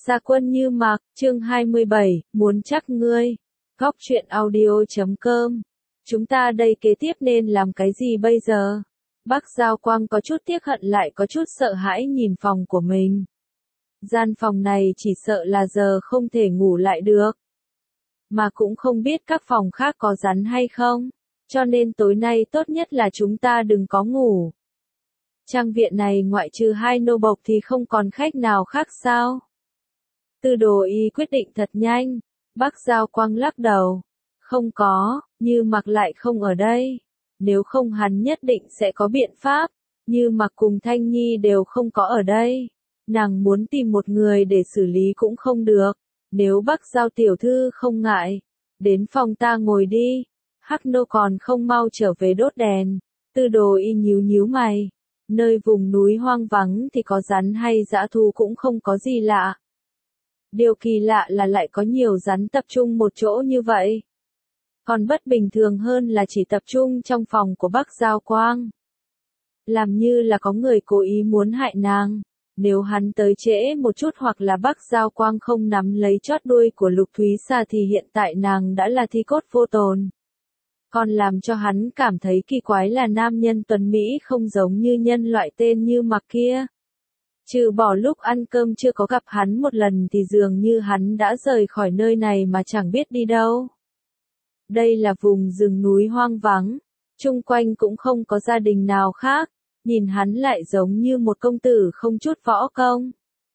Gia Quân Như Mặc, chương 27, muốn chắc ngươi. Góc truyện audio.com. Chúng ta đây kế tiếp nên làm cái gì bây giờ? Bắc Giao Quang có chút tiếc hận lại có chút sợ hãi nhìn phòng của mình. Gian phòng này chỉ sợ là giờ không thể ngủ lại được. Mà cũng không biết các phòng khác có rắn hay không. Cho nên tối nay tốt nhất là chúng ta đừng có ngủ. Trang viện này ngoại trừ hai nô bộc thì không còn khách nào khác sao? Tư Đồ Y quyết định thật nhanh. Bắc Giao Quang lắc đầu. Không có, Như Mặc lại không ở đây. Nếu không hắn nhất định sẽ có biện pháp. Như Mặc cùng Thanh Nhi đều không có ở đây. Nàng muốn tìm một người để xử lý cũng không được. Nếu Bắc Giao tiểu thư không ngại, đến phòng ta ngồi đi. Hắc nô còn không mau trở về đốt đèn. Tư Đồ Y nhíu nhíu mày. Nơi vùng núi hoang vắng thì có rắn hay dã thú cũng không có gì lạ. Điều kỳ lạ là lại có nhiều rắn tập trung một chỗ như vậy. Còn bất bình thường hơn là chỉ tập trung trong phòng của Bắc Giao Quang. Làm như là có người cố ý muốn hại nàng. Nếu hắn tới trễ một chút hoặc là Bắc Giao Quang không nắm lấy chót đuôi của Lục Thúy Sa thì hiện tại nàng đã là thi cốt vô tồn. Còn làm cho hắn cảm thấy kỳ quái là nam nhân tuấn Mỹ không giống như nhân loại tên Như Mặc kia. Trừ bỏ lúc ăn cơm chưa có gặp hắn một lần thì dường như hắn đã rời khỏi nơi này mà chẳng biết đi đâu. Đây là vùng rừng núi hoang vắng, chung quanh cũng không có gia đình nào khác, nhìn hắn lại giống như một công tử không chút võ công.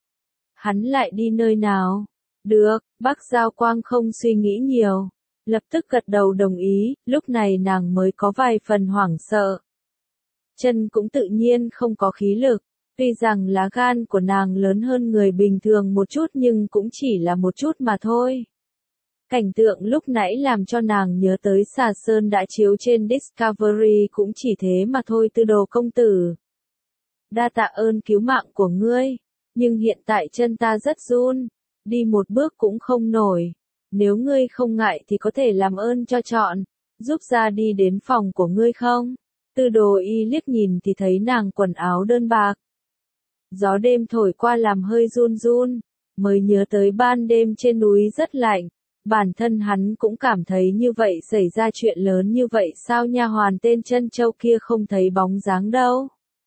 Hắn lại đi nơi nào? Được, Bắc Giao Quang không suy nghĩ nhiều, lập tức gật đầu đồng ý, lúc này nàng mới có vài phần hoảng sợ. Chân cũng tự nhiên không có khí lực. Tuy rằng lá gan của nàng lớn hơn người bình thường một chút nhưng cũng chỉ là một chút mà thôi. Cảnh tượng lúc nãy làm cho nàng nhớ tới Xà Sơn đã chiếu trên Discovery cũng chỉ thế mà thôi. Tư Đồ công tử. Đa tạ ơn cứu mạng của ngươi, nhưng hiện tại chân ta rất run, đi một bước cũng không nổi. Nếu ngươi không ngại thì có thể làm ơn cho chọn, giúp ra đi đến phòng của ngươi không? Tư Đồ Y liếc nhìn thì thấy nàng quần áo đơn bạc. Gió đêm thổi qua làm hơi run run, mới nhớ tới ban đêm trên núi rất lạnh, bản thân hắn cũng cảm thấy như vậy. Xảy ra chuyện lớn như vậy sao nha hoàn tên Trân Châu kia không thấy bóng dáng đâu?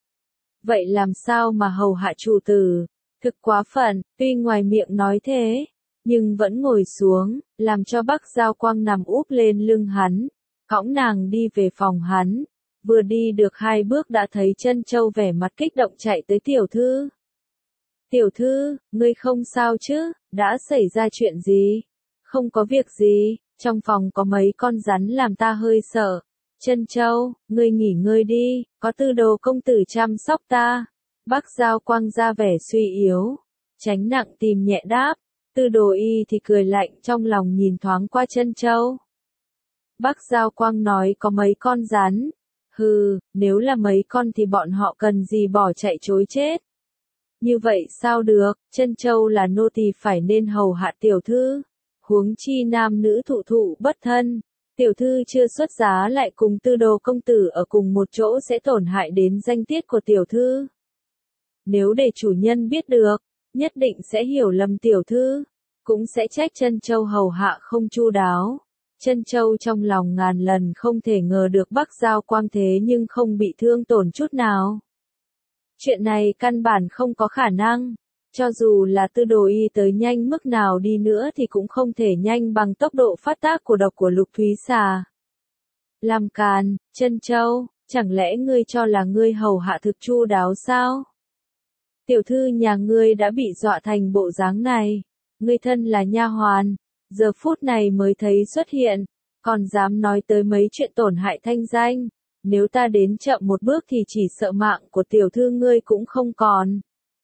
Vậy làm sao mà hầu hạ chủ tử? Thực quá phận, tuy ngoài miệng nói thế, nhưng vẫn ngồi xuống, làm cho Bắc Giao Quang nằm úp lên lưng hắn, cõng nàng đi về phòng hắn. Vừa đi được 2 bước đã thấy Trân Châu vẻ mặt kích động chạy tới tiểu thư. Tiểu thư, ngươi không sao chứ, đã xảy ra chuyện gì? Không có việc gì, trong phòng có mấy con rắn làm ta hơi sợ. Trân Châu, ngươi nghỉ ngơi đi, có Tư Đồ công tử chăm sóc ta. Bắc Giao Quang ra vẻ suy yếu, tránh nặng tìm nhẹ đáp. Tư Đồ Y thì cười lạnh trong lòng nhìn thoáng qua Trân Châu. Bắc Giao Quang nói có mấy con rắn. Hừ, nếu là mấy con thì bọn họ cần gì bỏ chạy chối chết. Như vậy sao được, Trân Châu là nô tỳ phải nên hầu hạ tiểu thư. Huống chi nam nữ thụ thụ bất thân. Tiểu thư chưa xuất giá lại cùng Tư Đồ công tử ở cùng một chỗ sẽ tổn hại đến danh tiết của tiểu thư. Nếu để chủ nhân biết được, nhất định sẽ hiểu lầm tiểu thư. Cũng sẽ trách Trân Châu hầu hạ không chu đáo. Trân Châu trong lòng ngàn lần không thể ngờ được Bắc Giao Quang thế nhưng không bị thương tổn chút nào. Chuyện này căn bản không có khả năng. Cho dù là Tư Đồ Y tới nhanh mức nào đi nữa thì cũng không thể nhanh bằng tốc độ phát tác của độc của Lục Thúy Sa. Làm càn, Trân Châu, chẳng lẽ ngươi cho là ngươi hầu hạ thực chu đáo sao? Tiểu thư nhà ngươi đã bị dọa thành bộ dáng này. Ngươi thân là nha hoàn, giờ phút này mới thấy xuất hiện, còn dám nói tới mấy chuyện tổn hại thanh danh. Nếu ta đến chậm một bước thì chỉ sợ mạng của tiểu thư ngươi cũng không còn.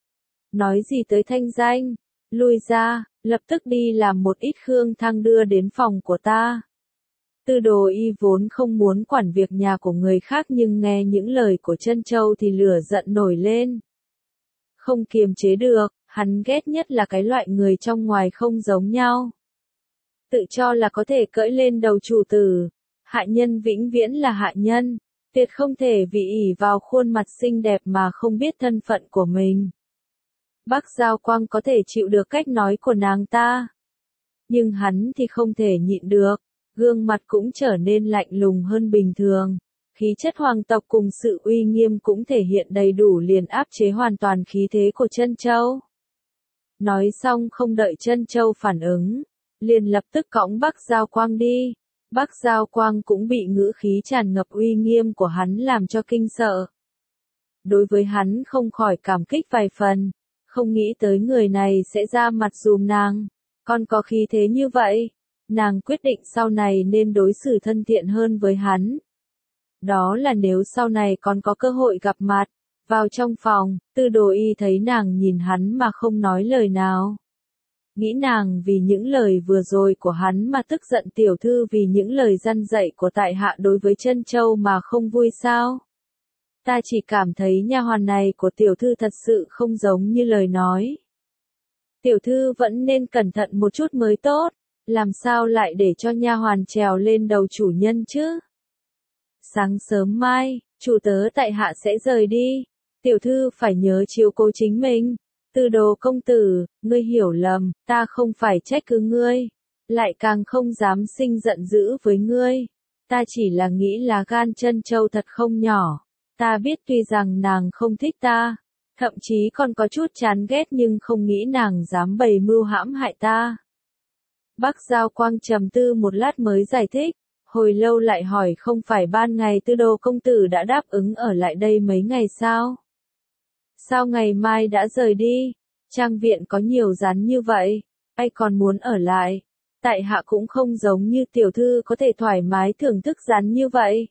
Nói gì tới thanh danh, lui ra, lập tức đi làm một ít khương thang đưa đến phòng của ta. Tư Đồ Y vốn không muốn quản việc nhà của người khác nhưng nghe những lời của Trân Châu thì lửa giận nổi lên. Không kiềm chế được, hắn ghét nhất là cái loại người trong ngoài không giống nhau. Tự cho là có thể cưỡi lên đầu chủ tử. Hạ nhân vĩnh viễn là hạ nhân, tuyệt không thể vì ỷ vào khuôn mặt xinh đẹp mà không biết thân phận của mình. Bắc Giao Quang có thể chịu được cách nói của nàng ta. Nhưng hắn thì không thể nhịn được, gương mặt cũng trở nên lạnh lùng hơn bình thường. Khí chất hoàng tộc cùng sự uy nghiêm cũng thể hiện đầy đủ liền áp chế hoàn toàn khí thế của Trân Châu. Nói xong không đợi Trân Châu phản ứng, liền lập tức cõng Bắc Giao Quang đi. Bắc Giao Quang cũng bị ngữ khí tràn ngập uy nghiêm của hắn làm cho kinh sợ. Đối với hắn không khỏi cảm kích vài phần, không nghĩ tới người này sẽ ra mặt giùm nàng, còn có khí thế như vậy, nàng quyết định sau này nên đối xử thân thiện hơn với hắn. Đó là nếu sau này còn có cơ hội gặp mặt. Vào trong phòng, Tư Đồ Y thấy nàng nhìn hắn mà không nói lời nào. Nghĩ nàng vì những lời vừa rồi của hắn mà tức giận tiểu thư vì những lời răn dạy của tại hạ đối với Trân Châu mà không vui sao? Ta chỉ cảm thấy nha hoàn này của tiểu thư thật sự không giống như lời nói. Tiểu thư vẫn nên cẩn thận một chút mới tốt, làm sao lại để cho nha hoàn trèo lên đầu chủ nhân chứ? Sáng sớm mai, chủ tớ tại hạ sẽ rời đi. Tiểu thư phải nhớ chiếu cố chính mình. Tư Đồ công tử, ngươi hiểu lầm, ta không phải trách cứ ngươi, lại càng không dám sinh giận dữ với ngươi. Ta chỉ là nghĩ là gan Trân Châu thật không nhỏ. Ta biết tuy rằng nàng không thích ta, thậm chí còn có chút chán ghét nhưng không nghĩ nàng dám bày mưu hãm hại ta. Bắc Giao Quang trầm tư một lát mới giải thích, hồi lâu lại hỏi không phải ban ngày Tư Đồ công tử đã đáp ứng ở lại đây mấy ngày sao? Sao ngày mai đã rời đi? Trang viện có nhiều rắn như vậy, ai còn muốn ở lại? Tại hạ cũng không giống như tiểu thư có thể thoải mái thưởng thức rắn như vậy.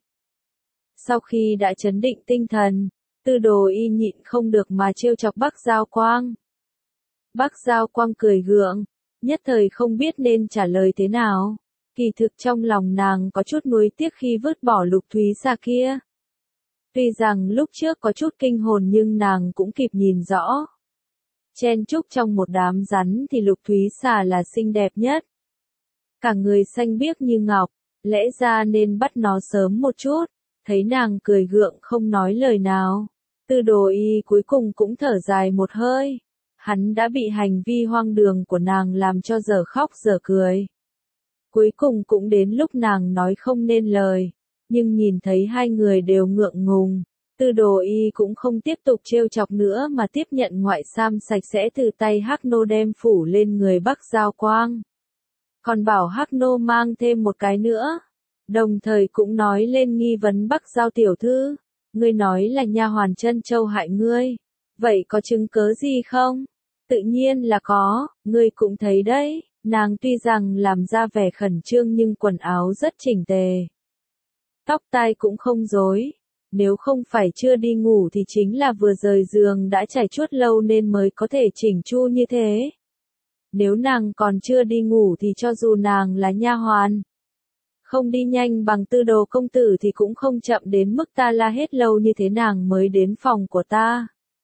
Sau khi đã trấn định tinh thần, Tư Đồ Y nhịn không được mà trêu chọc Bắc Giao Quang. Bắc Giao Quang cười gượng, nhất thời không biết nên trả lời thế nào. Kỳ thực trong lòng nàng có chút nuối tiếc khi vứt bỏ Lục Thúy Sa kia. Tuy rằng lúc trước có chút kinh hồn nhưng nàng cũng kịp nhìn rõ. Chen chúc trong một đám rắn thì Lục Thúy Sa là xinh đẹp nhất. Cả người xanh biếc như ngọc, lẽ ra nên bắt nó sớm một chút. Thấy nàng cười gượng không nói lời nào. Tư Đồ Y cuối cùng cũng thở dài một hơi. Hắn đã bị hành vi hoang đường của nàng làm cho dở khóc dở cười. Cuối cùng cũng đến lúc nàng nói không nên lời. Nhưng nhìn thấy hai người đều ngượng ngùng, Tư Đồ Y cũng không tiếp tục trêu chọc nữa mà tiếp nhận ngoại sam sạch sẽ từ tay Hắc Nô đem phủ lên người Bắc Giao Quang. Còn bảo Hắc Nô mang thêm một cái nữa. Đồng thời cũng nói lên nghi vấn Bắc Giao tiểu thư, ngươi nói là nha hoàn Trân Châu hại ngươi, vậy có chứng cớ gì không? Tự nhiên là có, ngươi cũng thấy đấy, nàng tuy rằng làm ra vẻ khẩn trương nhưng quần áo rất chỉnh tề. Tóc tai cũng không rối, nếu không phải chưa đi ngủ thì chính là vừa rời giường đã trải chuốt lâu nên mới có thể chỉnh chu như thế. Nếu nàng còn chưa đi ngủ thì cho dù nàng là nha hoàn, không đi nhanh bằng Tư Đồ công tử thì cũng không chậm đến mức ta la hết lâu như thế nàng mới đến phòng của ta.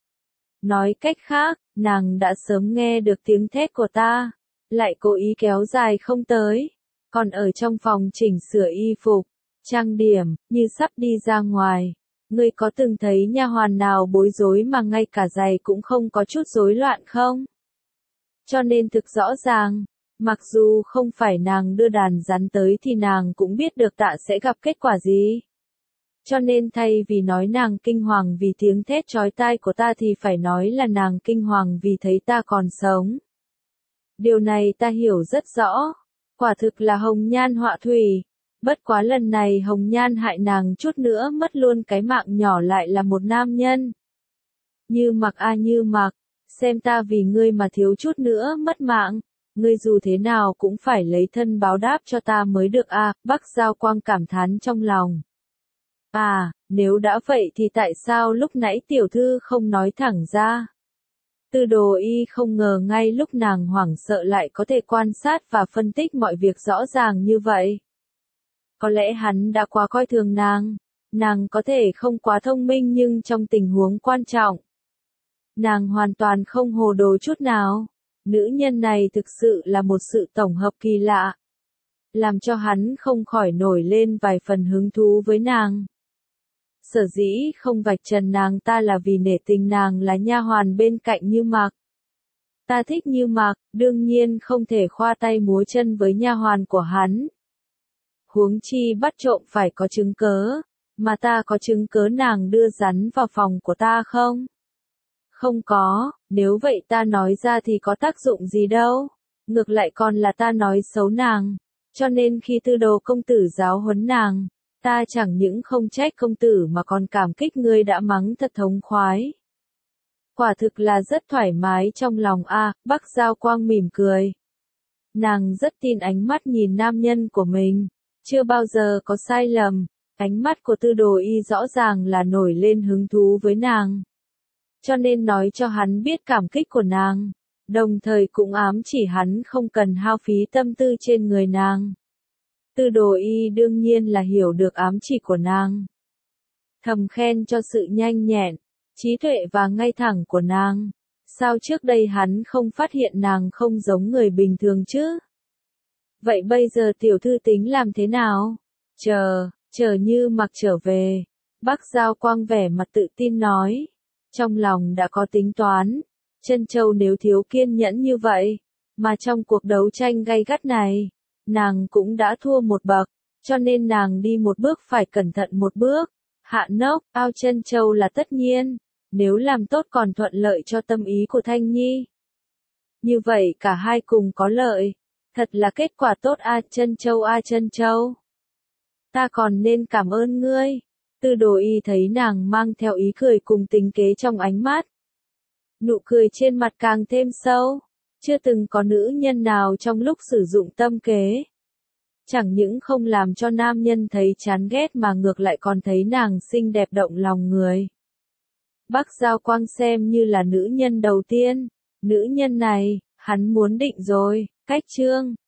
Nói cách khác, nàng đã sớm nghe được tiếng thét của ta, lại cố ý kéo dài không tới, còn ở trong phòng chỉnh sửa y phục, trang điểm, như sắp đi ra ngoài. Ngươi có từng thấy nha hoàn nào bối rối mà ngay cả giày cũng không có chút rối loạn không? Cho nên thực rõ ràng, mặc dù không phải nàng đưa đàn rắn tới thì nàng cũng biết được tạ sẽ gặp kết quả gì. Cho nên thay vì nói nàng kinh hoàng vì tiếng thét chói tai của ta thì phải nói là nàng kinh hoàng vì thấy ta còn sống. Điều này ta hiểu rất rõ. Quả thực là hồng nhan họa thủy. Bất quá lần này hồng nhan hại nàng chút nữa mất luôn cái mạng nhỏ lại là một nam nhân. Như Mặc a Như Mặc, xem ta vì ngươi mà thiếu chút nữa mất mạng. Ngươi dù thế nào cũng phải lấy thân báo đáp cho ta mới được a. Bắc Giao Quang cảm thán trong lòng. À, nếu đã vậy thì tại sao lúc nãy tiểu thư không nói thẳng ra? Tư Đồ Y không ngờ ngay lúc nàng hoảng sợ lại có thể quan sát và phân tích mọi việc rõ ràng như vậy. Có lẽ hắn đã quá coi thường nàng có thể không quá thông minh nhưng trong tình huống quan trọng, nàng hoàn toàn không hồ đồ chút nào. Nữ nhân này thực sự là một sự tổng hợp kỳ lạ, làm cho hắn không khỏi nổi lên vài phần hứng thú với nàng. Sở dĩ không vạch trần nàng ta là vì nể tình nàng là nha hoàn bên cạnh Như Mặc. Ta thích Như Mặc, đương nhiên không thể khoa tay múa chân với nha hoàn của hắn. Huống chi bắt trộm phải có chứng cớ, mà ta có chứng cớ nàng đưa rắn vào phòng của ta không? Không có, nếu vậy ta nói ra thì có tác dụng gì đâu, ngược lại còn là ta nói xấu nàng, cho nên khi Tư Đồ công tử giáo huấn nàng, ta chẳng những không trách công tử mà còn cảm kích ngươi đã mắng thật thống khoái. Quả thực là rất thoải mái trong lòng a. Bắc Giao Quang mỉm cười. Nàng rất tin ánh mắt nhìn nam nhân của mình, chưa bao giờ có sai lầm, ánh mắt của Tư Đồ Y rõ ràng là nổi lên hứng thú với nàng. Cho nên nói cho hắn biết cảm kích của nàng, đồng thời cũng ám chỉ hắn không cần hao phí tâm tư trên người nàng. Tư Đồ Y đương nhiên là hiểu được ám chỉ của nàng. Thầm khen cho sự nhanh nhẹn, trí tuệ và ngay thẳng của nàng. Sao trước đây hắn không phát hiện nàng không giống người bình thường chứ? Vậy bây giờ tiểu thư tính làm thế nào? Chờ Như Mặc trở về. Bắc Giao Quang vẻ mặt tự tin nói. Trong lòng đã có tính toán. Trân Châu nếu thiếu kiên nhẫn như vậy, mà trong cuộc đấu tranh gay gắt này, nàng cũng đã thua một bậc, cho nên nàng đi một bước phải cẩn thận một bước. Hạ nốc, ao Trân Châu là tất nhiên, nếu làm tốt còn thuận lợi cho tâm ý của Thanh Nhi. Như vậy cả hai cùng có lợi, thật là kết quả tốt a Trân Châu. Ta còn nên cảm ơn ngươi. Tư Đồ Y thấy nàng mang theo ý cười cùng tính kế trong ánh mắt. Nụ cười trên mặt càng thêm sâu, chưa từng có nữ nhân nào trong lúc sử dụng tâm kế. Chẳng những không làm cho nam nhân thấy chán ghét mà ngược lại còn thấy nàng xinh đẹp động lòng người. Bắc Giao Quang xem như là nữ nhân đầu tiên, nữ nhân này, hắn muốn định rồi, cách chương.